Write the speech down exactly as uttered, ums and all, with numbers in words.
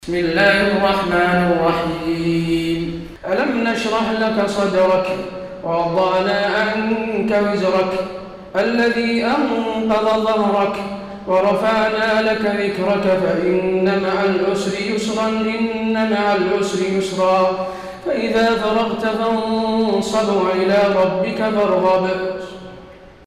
بسم الله الرحمن الرحيم. ألم نشرح لك صدرك ووضعنا عنك وزرك الذي أنقض ظهرك ورفعنا لك ذكرك فإن مع العسر يسرا إن مع العسر يسرا فإذا فرغت فانصب وإلى ربك فارغب.